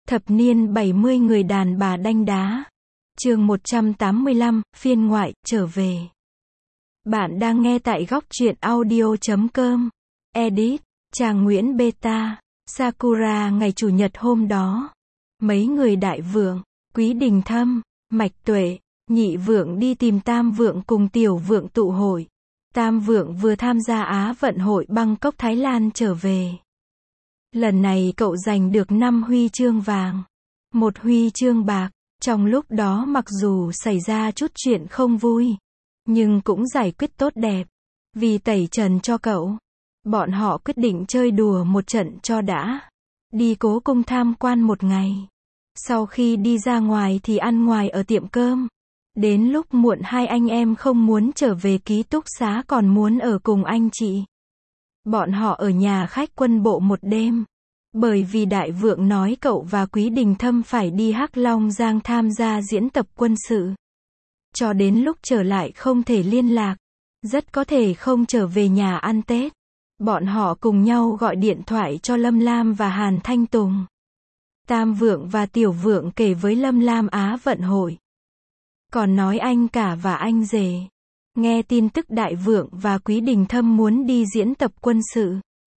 Thập niên 70 người đàn bà đanh đá. Chương 185, phiên ngoại, trở về. Bạn đang nghe tại góc truyện audio.com. Edit, Trang Nguyễn Beta, Sakura. Ngày Chủ nhật hôm đó, mấy người Đại Vượng, Quý Đình Thâm, Mạch Tuệ, Nhị Vượng đi tìm Tam Vượng cùng Tiểu Vượng tụ hội. Tam Vượng vừa tham gia Á vận hội Bangkok Thái Lan trở về. Lần này cậu giành được 5 huy chương vàng, 1 huy chương bạc. Trong lúc đó mặc dù xảy ra chút chuyện không vui, nhưng cũng giải quyết tốt đẹp. Vì tẩy trần cho cậu, bọn họ quyết định chơi đùa một trận cho đã. Đi Cố Cung tham quan một ngày. Sau khi đi ra ngoài thì ăn ngoài ở tiệm cơm. Đến lúc muộn hai anh em không muốn trở về ký túc xá còn muốn ở cùng anh chị. Bọn họ ở nhà khách Quân bộ một đêm. Bởi vì Đại Vượng nói cậu và Quý Đình Thâm phải đi Hắc Long Giang tham gia diễn tập quân sự. Cho đến lúc trở lại không thể liên lạc. Rất có thể không trở về nhà ăn Tết. Bọn họ cùng nhau gọi điện thoại cho Lâm Lam và Hàn Thanh Tùng. Tam Vượng và Tiểu Vượng kể với Lâm Lam Á vận hội. Còn nói anh cả và anh rể. Nghe tin tức Đại Vượng và Quý Đình Thâm muốn đi diễn tập quân sự.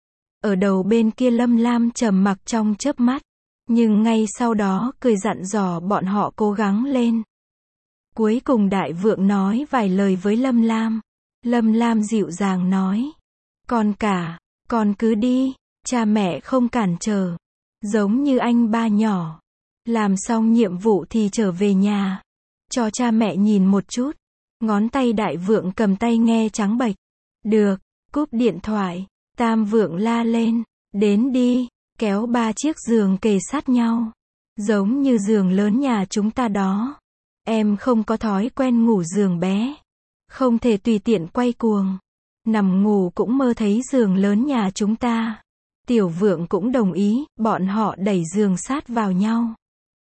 Ở đầu bên kia Lâm Lam trầm mặc trong chớp mắt. Nhưng ngay sau đó cười dặn dò bọn họ cố gắng lên. Cuối cùng Đại Vượng nói vài lời với Lâm Lam. Lâm Lam dịu dàng nói. Con cả, con cứ đi, cha mẹ không cản trở. Giống như anh ba nhỏ. Làm xong nhiệm vụ thì trở về nhà. Cho cha mẹ nhìn một chút. Ngón tay Đại Vượng cầm tay nghe trắng bệch. Được, cúp điện thoại. Tam Vượng la lên. Đến đi, kéo 3 chiếc giường kề sát nhau. Giống như giường lớn nhà chúng ta đó. Em không có thói quen ngủ giường bé. Không thể tùy tiện quay cuồng. Nằm ngủ cũng mơ thấy giường lớn nhà chúng ta. Tiểu Vượng cũng đồng ý, bọn họ đẩy giường sát vào nhau.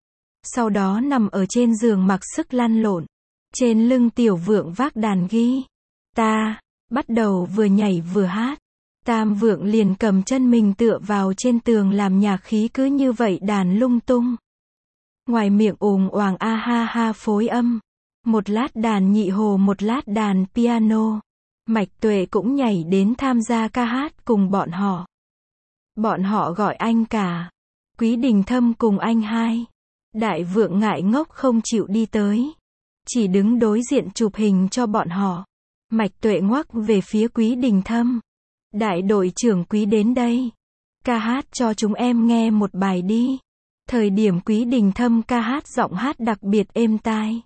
Sau đó nằm ở trên giường mặc sức lăn lộn. Trên lưng Tiểu Vượng vác đàn guitar, bắt đầu vừa nhảy vừa hát. Tam Vượng liền cầm chân mình tựa vào trên tường làm nhạc khí cứ như vậy đàn lung tung. Ngoài miệng ồm oàng a ha ha phối âm. Một lát đàn nhị hồ một lát đàn piano. Mạch Tuệ cũng nhảy đến tham gia ca hát cùng bọn họ. Bọn họ gọi anh cả. Quý Đình Thâm cùng anh hai. Đại Vượng ngại ngốc không chịu đi tới. Chỉ đứng đối diện chụp hình cho bọn họ. Mạch Tuệ ngoắc về phía Quý Đình Thâm. Đại đội trưởng Quý đến đây. Ca hát cho chúng em nghe một bài đi. Thời điểm Quý Đình Thâm ca hát giọng hát đặc biệt êm tai.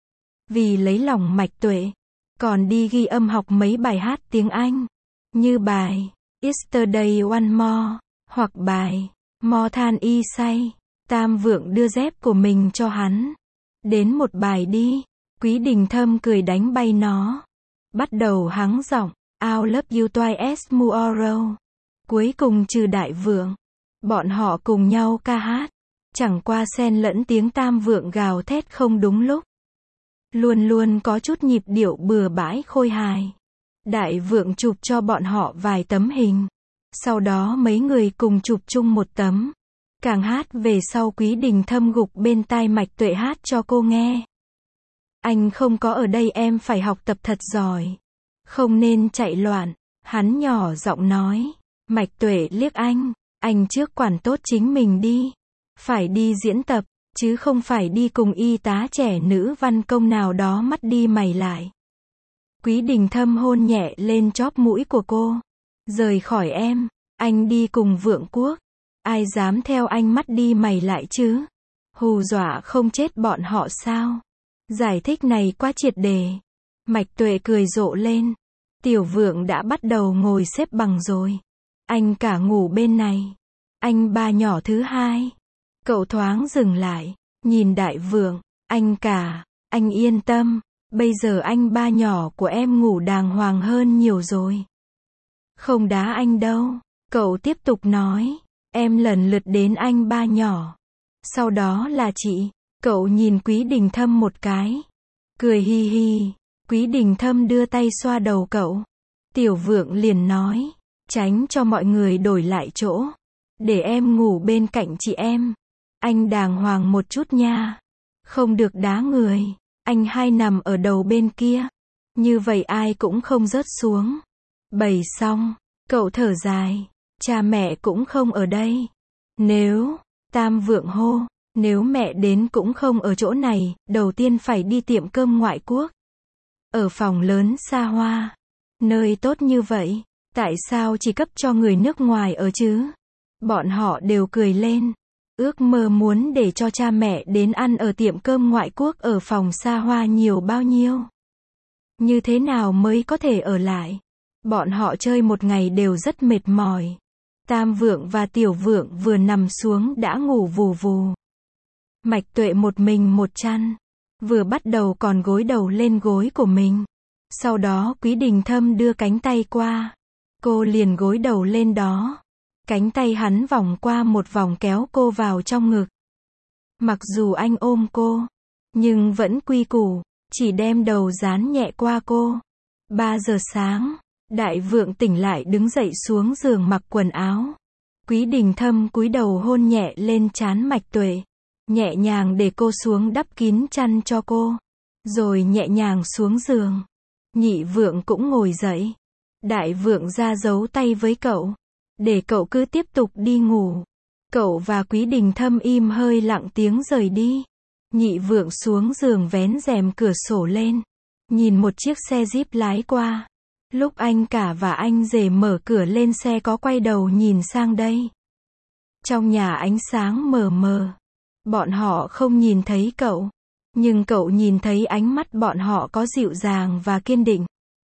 Vì lấy lòng Mạch Tuệ, còn đi ghi âm học mấy bài hát tiếng Anh. Như bài Yesterday One More, hoặc bài More Than Y Say. Tam Vượng đưa dép của mình cho hắn. Đến một bài đi. Quý Đình Thâm cười đánh bay nó. Bắt đầu hắng giọng. I love you twice tomorrow. Cuối cùng trừ Đại Vượng. Bọn họ cùng nhau ca hát. Chẳng qua xen lẫn tiếng Tam Vượng gào thét không đúng lúc. Luôn luôn có chút nhịp điệu bừa bãi khôi hài. Đại Vượng chụp cho bọn họ vài tấm hình. Sau đó mấy người cùng chụp chung một tấm. Càng hát về sau Quý Đình Thâm gục bên tai Mạch Tuệ hát cho cô nghe. Anh không có ở đây em phải học tập thật giỏi. Không nên chạy loạn. Hắn nhỏ giọng nói. Mạch Tuệ liếc anh trước quản tốt chính mình đi. Phải đi diễn tập, chứ không phải đi cùng y tá trẻ nữ văn công nào đó mắt đi mày lại. Quý Đình Thâm hôn nhẹ lên chóp mũi của cô. Rời khỏi em, anh đi cùng Vượng Quốc. Ai dám theo anh mắt đi mày lại chứ? Hù dọa không chết bọn họ sao? Giải thích này quá triệt đề. Mạch Tuệ cười rộ lên. Tiểu Vượng đã bắt đầu ngồi xếp bằng rồi. Anh cả ngủ bên này. Anh ba nhỏ thứ hai. Cậu thoáng dừng lại. Nhìn Đại Vượng. Anh cả, anh yên tâm. Bây giờ anh ba nhỏ của em ngủ đàng hoàng hơn nhiều rồi. Không đá anh đâu. Cậu tiếp tục nói. Em lần lượt đến anh ba nhỏ. Sau đó là chị. Cậu nhìn Quý Đình Thâm một cái. Cười hi hi. Quý Đình Thâm đưa tay xoa đầu cậu. Tiểu Vượng liền nói. Tránh cho mọi người đổi lại chỗ. Để em ngủ bên cạnh chị em. Anh đàng hoàng một chút nha. Không được đá người. Anh hai nằm ở đầu bên kia. Như vậy ai cũng không rớt xuống. Bày xong, cậu thở dài. Cha mẹ cũng không ở đây. Nếu, Tam Vượng hô, nếu mẹ đến cũng không ở chỗ này, đầu tiên phải đi tiệm cơm ngoại quốc. Ở phòng lớn xa hoa. Nơi tốt như vậy, tại sao chỉ cấp cho người nước ngoài ở chứ? Bọn họ đều cười lên. Ước mơ muốn để cho cha mẹ đến ăn ở tiệm cơm ngoại quốc ở phòng xa hoa nhiều bao nhiêu. Như thế nào mới có thể ở lại? Bọn họ chơi một ngày đều rất mệt mỏi. Tam Vượng và Tiểu Vượng vừa nằm xuống đã ngủ vù vù. Mạch Tuệ một mình một chăn. Vừa bắt đầu còn gối đầu lên gối của mình. Sau đó Quý Đình Thâm đưa cánh tay qua. Cô liền gối đầu lên đó. Cánh tay hắn vòng qua một vòng kéo cô vào trong ngực. Mặc dù anh ôm cô, nhưng vẫn quy củ, chỉ đem đầu dán nhẹ qua cô. 3 giờ sáng, Đại Vượng tỉnh lại đứng dậy xuống giường mặc quần áo. Quý Đình Thâm cúi đầu hôn nhẹ lên trán Mạch Tuệ. Nhẹ nhàng để cô xuống đắp kín chăn cho cô. Rồi nhẹ nhàng xuống giường. Nhị Vượng cũng ngồi dậy. Đại Vượng ra giấu tay với cậu. Để cậu cứ tiếp tục đi ngủ. Cậu và Quý Đình Thâm im hơi lặng tiếng rời đi. Nhị Vượng xuống giường vén rèm cửa sổ lên. Nhìn một chiếc xe Jeep lái qua. Lúc anh cả và anh rể mở cửa lên xe có quay đầu nhìn sang đây. Trong nhà ánh sáng mờ mờ. Bọn họ không nhìn thấy cậu. Nhưng cậu nhìn thấy ánh mắt bọn họ có dịu dàng và kiên định.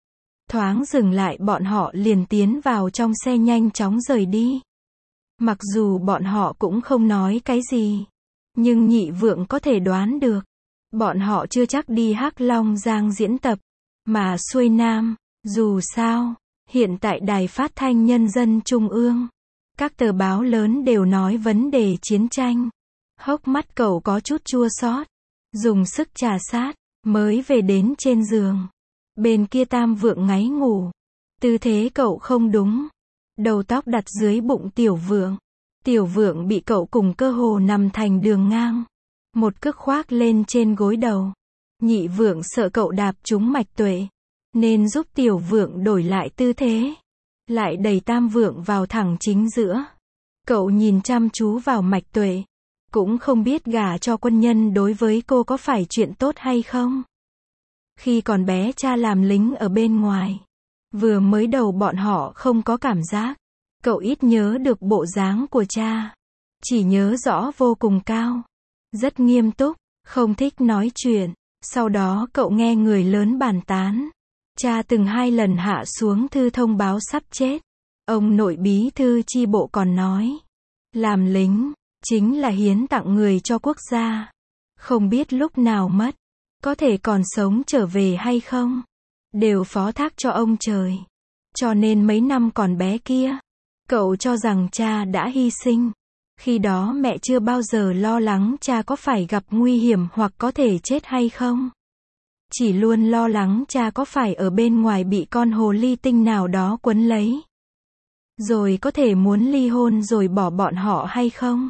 Thoáng dừng lại bọn họ liền tiến vào trong xe nhanh chóng rời đi. Mặc dù bọn họ cũng không nói cái gì. Nhưng Nhị Vượng có thể đoán được. Bọn họ chưa chắc đi Hắc Long Giang diễn tập. Mà xuôi Nam. Dù sao, hiện tại Đài Phát thanh Nhân dân Trung ương. Các tờ báo lớn đều nói vấn đề chiến tranh. Hốc mắt cậu có chút chua xót. Dùng sức trà sát. Mới về đến trên giường. Bên kia Tam Vượng ngáy ngủ. Tư thế cậu không đúng. Đầu tóc đặt dưới bụng Tiểu Vượng. Tiểu Vượng bị cậu cùng cơ hồ nằm thành đường ngang. Một cước khoác lên trên gối đầu. Nhị Vượng sợ cậu đạp trúng Mạch Tuệ. Nên giúp Tiểu Vượng đổi lại tư thế. Lại đẩy Tam Vượng vào thẳng chính giữa. Cậu nhìn chăm chú vào Mạch Tuệ. Cũng không biết gả cho quân nhân đối với cô có phải chuyện tốt hay không. Khi còn bé cha làm lính ở bên ngoài. Vừa mới đầu bọn họ không có cảm giác. Cậu ít nhớ được bộ dáng của cha. Chỉ nhớ rõ vô cùng cao. Rất nghiêm túc, không thích nói chuyện. Sau đó cậu nghe người lớn bàn tán. Cha từng 2 lần hạ xuống thư thông báo sắp chết. Ông nội bí thư chi bộ còn nói. Làm lính, chính là hiến tặng người cho quốc gia. Không biết lúc nào mất. Có thể còn sống trở về hay không. Đều phó thác cho ông trời. Cho nên mấy năm còn bé kia. Cậu cho rằng cha đã hy sinh. Khi đó mẹ chưa bao giờ lo lắng cha có phải gặp nguy hiểm hoặc có thể chết hay không. Chỉ luôn lo lắng cha có phải ở bên ngoài bị con hồ ly tinh nào đó quấn lấy. Rồi có thể muốn ly hôn rồi bỏ bọn họ hay không.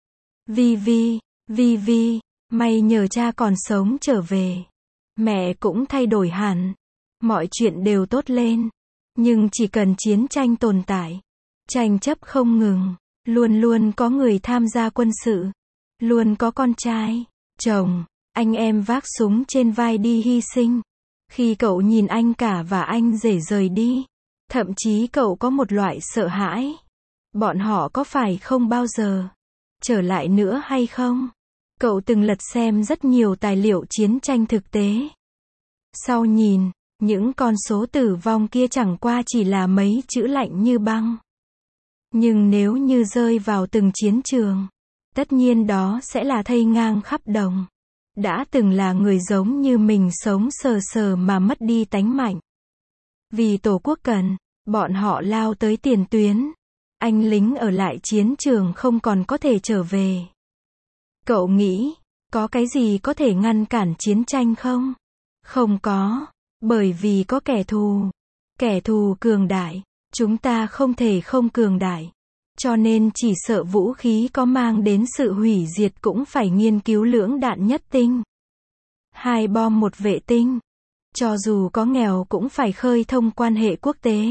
Vi, may nhờ cha còn sống trở về. Mẹ cũng thay đổi hẳn. Mọi chuyện đều tốt lên. Nhưng chỉ cần chiến tranh tồn tại. Tranh chấp không ngừng. Luôn luôn có người tham gia quân sự. Luôn có con trai, chồng, anh em vác súng trên vai đi hy sinh. Khi cậu nhìn anh cả và anh rể rời đi. Thậm chí cậu có một loại sợ hãi. Bọn họ có phải không bao giờ trở lại nữa hay không? Cậu từng lật xem rất nhiều tài liệu chiến tranh thực tế. Sau nhìn, những con số tử vong kia chẳng qua chỉ là mấy chữ lạnh như băng. Nhưng nếu như rơi vào từng chiến trường, tất nhiên đó sẽ là thây ngang khắp đồng. Đã từng là người giống như mình sống sờ sờ mà mất đi tánh mạnh. Vì Tổ quốc cần, bọn họ lao tới tiền tuyến. Anh lính ở lại chiến trường không còn có thể trở về. Cậu nghĩ, có cái gì có thể ngăn cản chiến tranh không? Không có, bởi vì có kẻ thù. Kẻ thù cường đại, chúng ta không thể không cường đại. Cho nên chỉ sợ vũ khí có mang đến sự hủy diệt cũng phải nghiên cứu lưỡng đạn nhất tinh. 2 bom một vệ tinh. Cho dù có nghèo cũng phải khơi thông quan hệ quốc tế.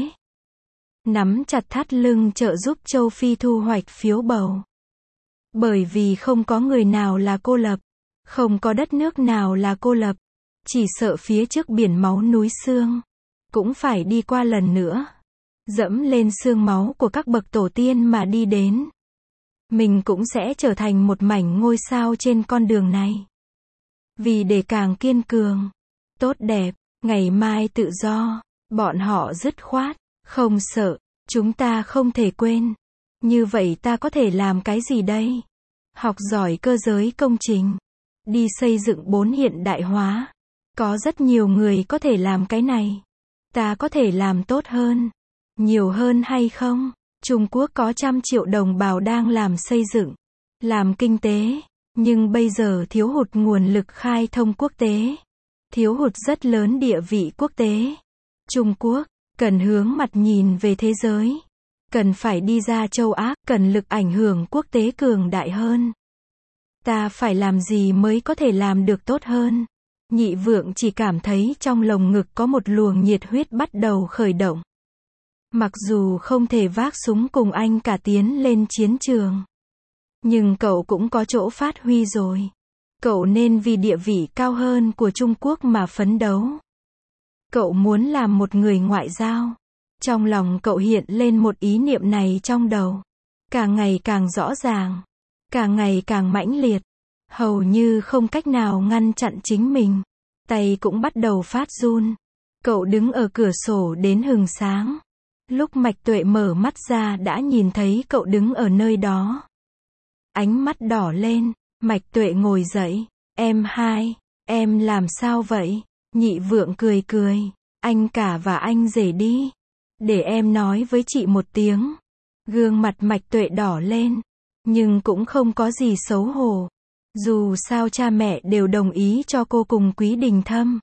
Nắm chặt thắt lưng trợ giúp châu Phi thu hoạch phiếu bầu. Bởi vì không có người nào là cô lập. Không có đất nước nào là cô lập. Chỉ sợ phía trước biển máu núi xương. Cũng phải đi qua lần nữa. Dẫm lên xương máu của các bậc tổ tiên mà đi đến. Mình cũng sẽ trở thành một mảnh ngôi sao trên con đường này. Vì để càng kiên cường, tốt đẹp, ngày mai tự do, bọn họ dứt khoát, không sợ, chúng ta không thể quên. Như vậy ta có thể làm cái gì đây? Học giỏi cơ giới công trình, đi xây dựng 4 hiện đại hóa. Có rất nhiều người có thể làm cái này. Ta có thể làm tốt hơn, nhiều hơn hay không? Trung Quốc có 100 triệu đồng bào đang làm xây dựng, làm kinh tế, nhưng bây giờ thiếu hụt nguồn lực khai thông quốc tế, thiếu hụt rất lớn địa vị quốc tế. Trung Quốc cần hướng mặt nhìn về thế giới, cần phải đi ra châu Á, cần lực ảnh hưởng quốc tế cường đại hơn. Ta phải làm gì mới có thể làm được tốt hơn? Nhị Vượng chỉ cảm thấy trong lồng ngực có một luồng nhiệt huyết bắt đầu khởi động. Mặc dù không thể vác súng cùng anh cả tiến lên chiến trường, nhưng cậu cũng có chỗ phát huy rồi. Cậu nên vì địa vị cao hơn của Trung Quốc mà phấn đấu. Cậu muốn làm một người ngoại giao. Trong lòng cậu hiện lên một ý niệm này trong đầu. Càng ngày càng rõ ràng, càng ngày càng mãnh liệt, hầu như không cách nào ngăn chặn chính mình. Tay cũng bắt đầu phát run. Cậu đứng ở cửa sổ đến hừng sáng. Lúc Mạch Tuệ mở mắt ra đã nhìn thấy cậu đứng ở nơi đó. Ánh mắt đỏ lên, Mạch Tuệ ngồi dậy. Em hai, em làm sao vậy? Nhị Vượng cười cười. Anh cả và anh rể đi. Để em nói với chị một tiếng. Gương mặt Mạch Tuệ đỏ lên. Nhưng cũng không có gì xấu hổ. Dù sao cha mẹ đều đồng ý cho cô cùng Quý Đình Thâm.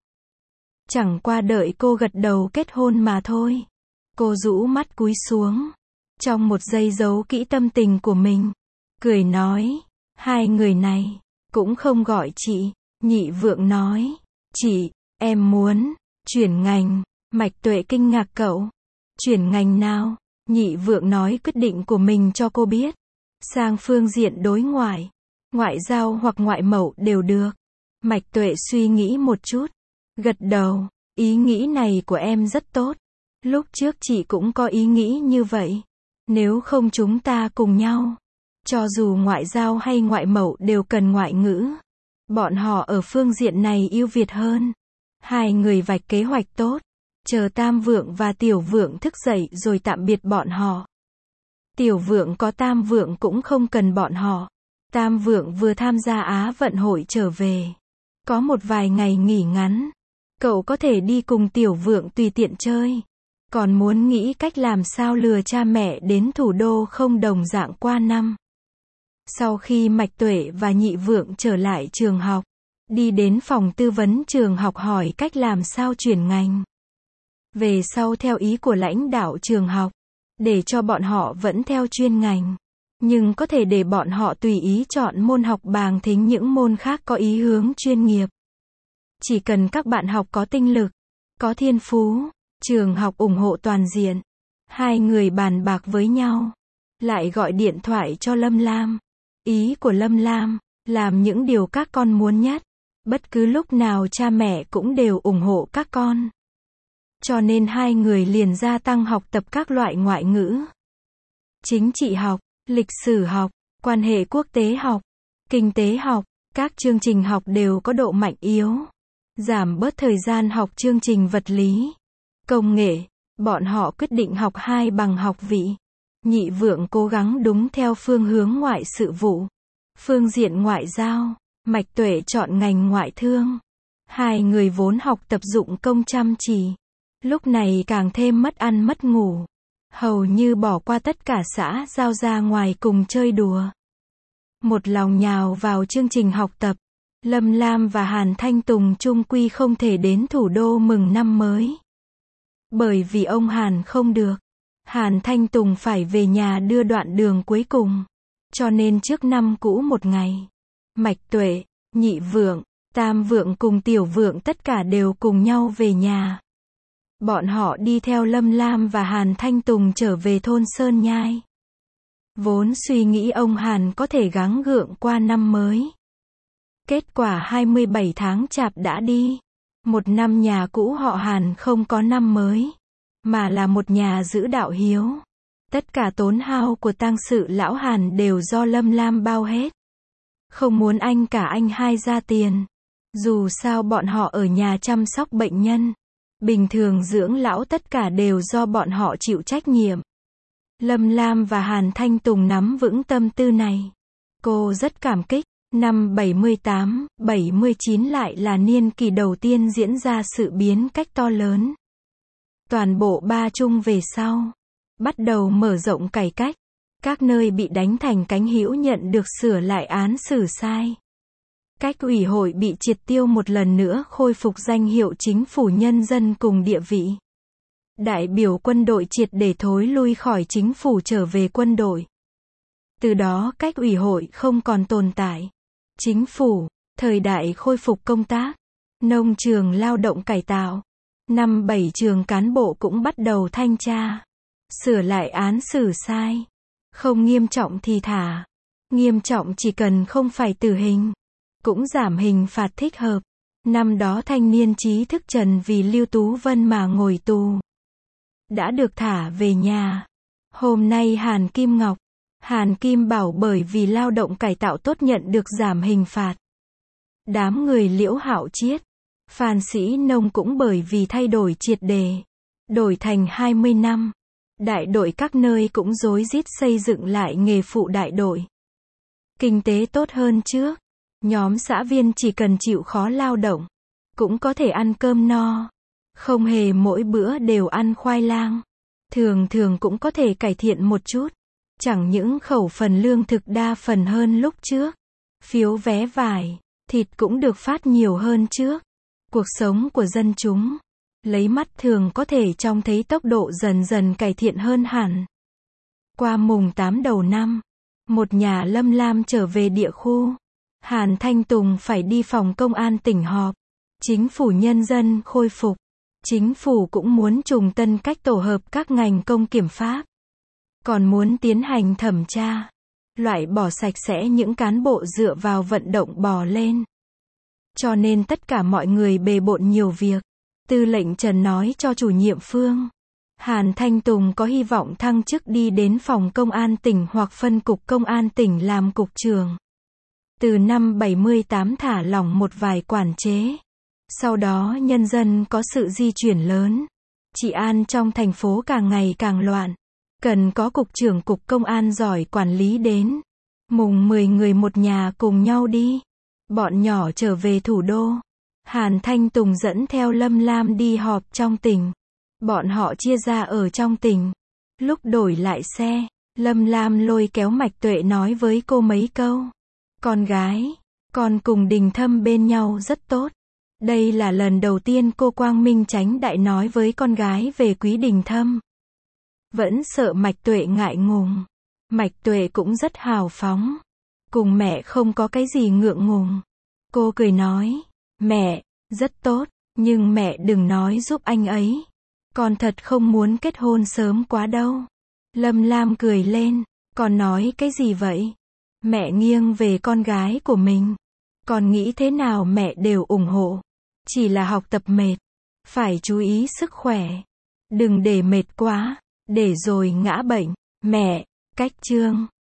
Chẳng qua đợi cô gật đầu kết hôn mà thôi. Cô rũ mắt cúi xuống. Trong một giây giấu kỹ tâm tình của mình. Cười nói. Hai người này cũng không gọi chị. Nhị Vượng nói. Chị, em muốn chuyển ngành. Mạch Tuệ kinh ngạc cậu. Chuyển ngành nào? Nhị Vượng nói quyết định của mình cho cô biết. Sang phương diện đối ngoại, ngoại giao hoặc ngoại mậu đều được. Mạch Tuệ suy nghĩ một chút. Gật đầu. Ý nghĩ này của em rất tốt. Lúc trước chị cũng có ý nghĩ như vậy. Nếu không chúng ta cùng nhau. Cho dù ngoại giao hay ngoại mậu đều cần ngoại ngữ. Bọn họ ở phương diện này ưu việt hơn. Hai người vạch kế hoạch tốt. Chờ Tam Vượng và Tiểu Vượng thức dậy rồi tạm biệt bọn họ. Tiểu Vượng có Tam Vượng cũng không cần bọn họ. Tam Vượng vừa tham gia Á vận hội trở về. Có một vài ngày nghỉ ngắn. Cậu có thể đi cùng Tiểu Vượng tùy tiện chơi. Còn muốn nghĩ cách làm sao lừa cha mẹ đến thủ đô không đồng dạng qua năm. Sau khi Mạch Tuệ và Nhị Vượng trở lại trường học, đi đến phòng tư vấn trường học hỏi cách làm sao chuyển ngành. Về sau theo ý của lãnh đạo trường học, để cho bọn họ vẫn theo chuyên ngành, nhưng có thể để bọn họ tùy ý chọn môn học bàng thính những môn khác có ý hướng chuyên nghiệp. Chỉ cần các bạn học có tinh lực, có thiên phú, trường học ủng hộ toàn diện. Hai người bàn bạc với nhau, lại gọi điện thoại cho Lâm Lam. Ý của Lâm Lam, làm những điều các con muốn nhất. Bất cứ lúc nào cha mẹ cũng đều ủng hộ các con. Cho nên hai người liền gia tăng học tập các loại ngoại ngữ. Chính trị học, lịch sử học, quan hệ quốc tế học, kinh tế học, các chương trình học đều có độ mạnh yếu. Giảm bớt thời gian học chương trình vật lý, công nghệ, bọn họ quyết định học 2 bằng học vị. Nhị Vượng cố gắng đúng theo phương hướng ngoại sự vụ. Phương diện ngoại giao, Mạch Tuệ chọn ngành ngoại thương. Hai người vốn học tập dụng công chăm chỉ. Lúc này càng thêm mất ăn mất ngủ. Hầu như bỏ qua tất cả xã giao ra ngoài cùng chơi đùa. Một lòng nhào vào chương trình học tập. Lâm Lam và Hàn Thanh Tùng chung quy không thể đến thủ đô mừng năm mới. Bởi vì ông Hàn không được. Hàn Thanh Tùng phải về nhà đưa đoạn đường cuối cùng. Cho nên trước năm cũ một ngày, Mạch Tuệ, Nhị Vượng, Tam Vượng cùng Tiểu Vượng tất cả đều cùng nhau về nhà. Bọn họ đi theo Lâm Lam và Hàn Thanh Tùng trở về thôn Sơn Nhai. Vốn suy nghĩ ông Hàn có thể gắng gượng qua năm mới. Kết quả 27 tháng Chạp đã đi. Một năm nhà cũ họ Hàn không có năm mới, mà là một nhà giữ đạo hiếu. Tất cả tốn hao của tang sự lão Hàn đều do Lâm Lam bao hết. Không muốn anh cả anh hai ra tiền. Dù sao bọn họ ở nhà chăm sóc bệnh nhân. Bình thường dưỡng lão tất cả đều do bọn họ chịu trách nhiệm. Lâm Lam và Hàn Thanh Tùng nắm vững tâm tư này. Cô rất cảm kích. Năm 78, 79 lại là niên kỳ đầu tiên diễn ra sự biến cách to lớn. Toàn bộ Ba Trung về sau, bắt đầu mở rộng cải cách. Các nơi bị đánh thành cánh hữu nhận được sửa lại án xử sai. Cách ủy hội bị triệt tiêu một lần nữa khôi phục danh hiệu chính phủ nhân dân cùng địa vị. Đại biểu quân đội triệt để thối lui khỏi chính phủ trở về quân đội. Từ đó cách ủy hội không còn tồn tại. Chính phủ, thời đại khôi phục công tác, nông trường lao động cải tạo. Năm 7 trường cán bộ cũng bắt đầu thanh tra. Sửa lại án xử sai. Không nghiêm trọng thì thả. Nghiêm trọng chỉ cần không phải tử hình. Cũng giảm hình phạt thích hợp. Năm đó thanh niên trí thức Trần vì Lưu Tú Vân mà ngồi tù. Đã được thả về nhà. Hôm nay Hàn Kim Ngọc, Hàn Kim Bảo bởi vì lao động cải tạo tốt nhận được giảm hình phạt. Đám người Liễu Hạo Chiết, Phan Sĩ Nông cũng bởi vì thay đổi triệt đề. Đổi thành 20 năm. Đại đội các nơi cũng rối rít xây dựng lại nghề phụ đại đội. Kinh tế tốt hơn trước. Nhóm xã viên chỉ cần chịu khó lao động, cũng có thể ăn cơm no. Không hề mỗi bữa đều ăn khoai lang. Thường thường cũng có thể cải thiện một chút. Chẳng những khẩu phần lương thực đa phần hơn lúc trước. Phiếu vé vải, thịt cũng được phát nhiều hơn trước. Cuộc sống của dân chúng, lấy mắt thường có thể trông thấy tốc độ dần dần cải thiện hơn hẳn. Qua mùng 8 đầu năm, một nhà Lâm Lam trở về địa khu. Hàn Thanh Tùng phải đi phòng công an tỉnh họp. Chính phủ nhân dân khôi phục. Chính phủ cũng muốn trùng tân cách tổ hợp các ngành công kiểm pháp. Còn muốn tiến hành thẩm tra. Loại bỏ sạch sẽ những cán bộ dựa vào vận động bò lên. Cho nên tất cả mọi người bề bộn nhiều việc. Tư lệnh Trần nói cho chủ nhiệm Phương. Hàn Thanh Tùng có hy vọng thăng chức đi đến phòng công an tỉnh hoặc phân cục công an tỉnh làm cục trưởng. Từ năm 78 thả lỏng một vài quản chế. Sau đó nhân dân có sự di chuyển lớn. Trị an trong thành phố càng ngày càng loạn. Cần có cục trưởng cục công an giỏi quản lý đến. Mùng 10 người một nhà cùng nhau đi. Bọn nhỏ trở về thủ đô. Hàn Thanh Tùng dẫn theo Lâm Lam đi họp trong tỉnh. Bọn họ chia ra ở trong tỉnh. Lúc đổi lại xe, Lâm Lam lôi kéo Mạch Tuệ nói với cô mấy câu. Con gái, con cùng Đình Thâm bên nhau rất tốt. Đây là lần đầu tiên cô quang minh chánh đại nói với con gái về Quý Đình Thâm. Vẫn sợ Mạch Tuệ ngại ngùng. Mạch Tuệ cũng rất hào phóng. Cùng mẹ không có cái gì ngượng ngùng. Cô cười nói, mẹ, rất tốt, nhưng mẹ đừng nói giúp anh ấy. Con thật không muốn kết hôn sớm quá đâu. Lâm Lam cười lên, con nói cái gì vậy? Mẹ nghiêng về con gái của mình. Con nghĩ thế nào mẹ đều ủng hộ. Chỉ là học tập mệt. Phải chú ý sức khỏe. Đừng để mệt quá, để rồi ngã bệnh. Mẹ, cách chương.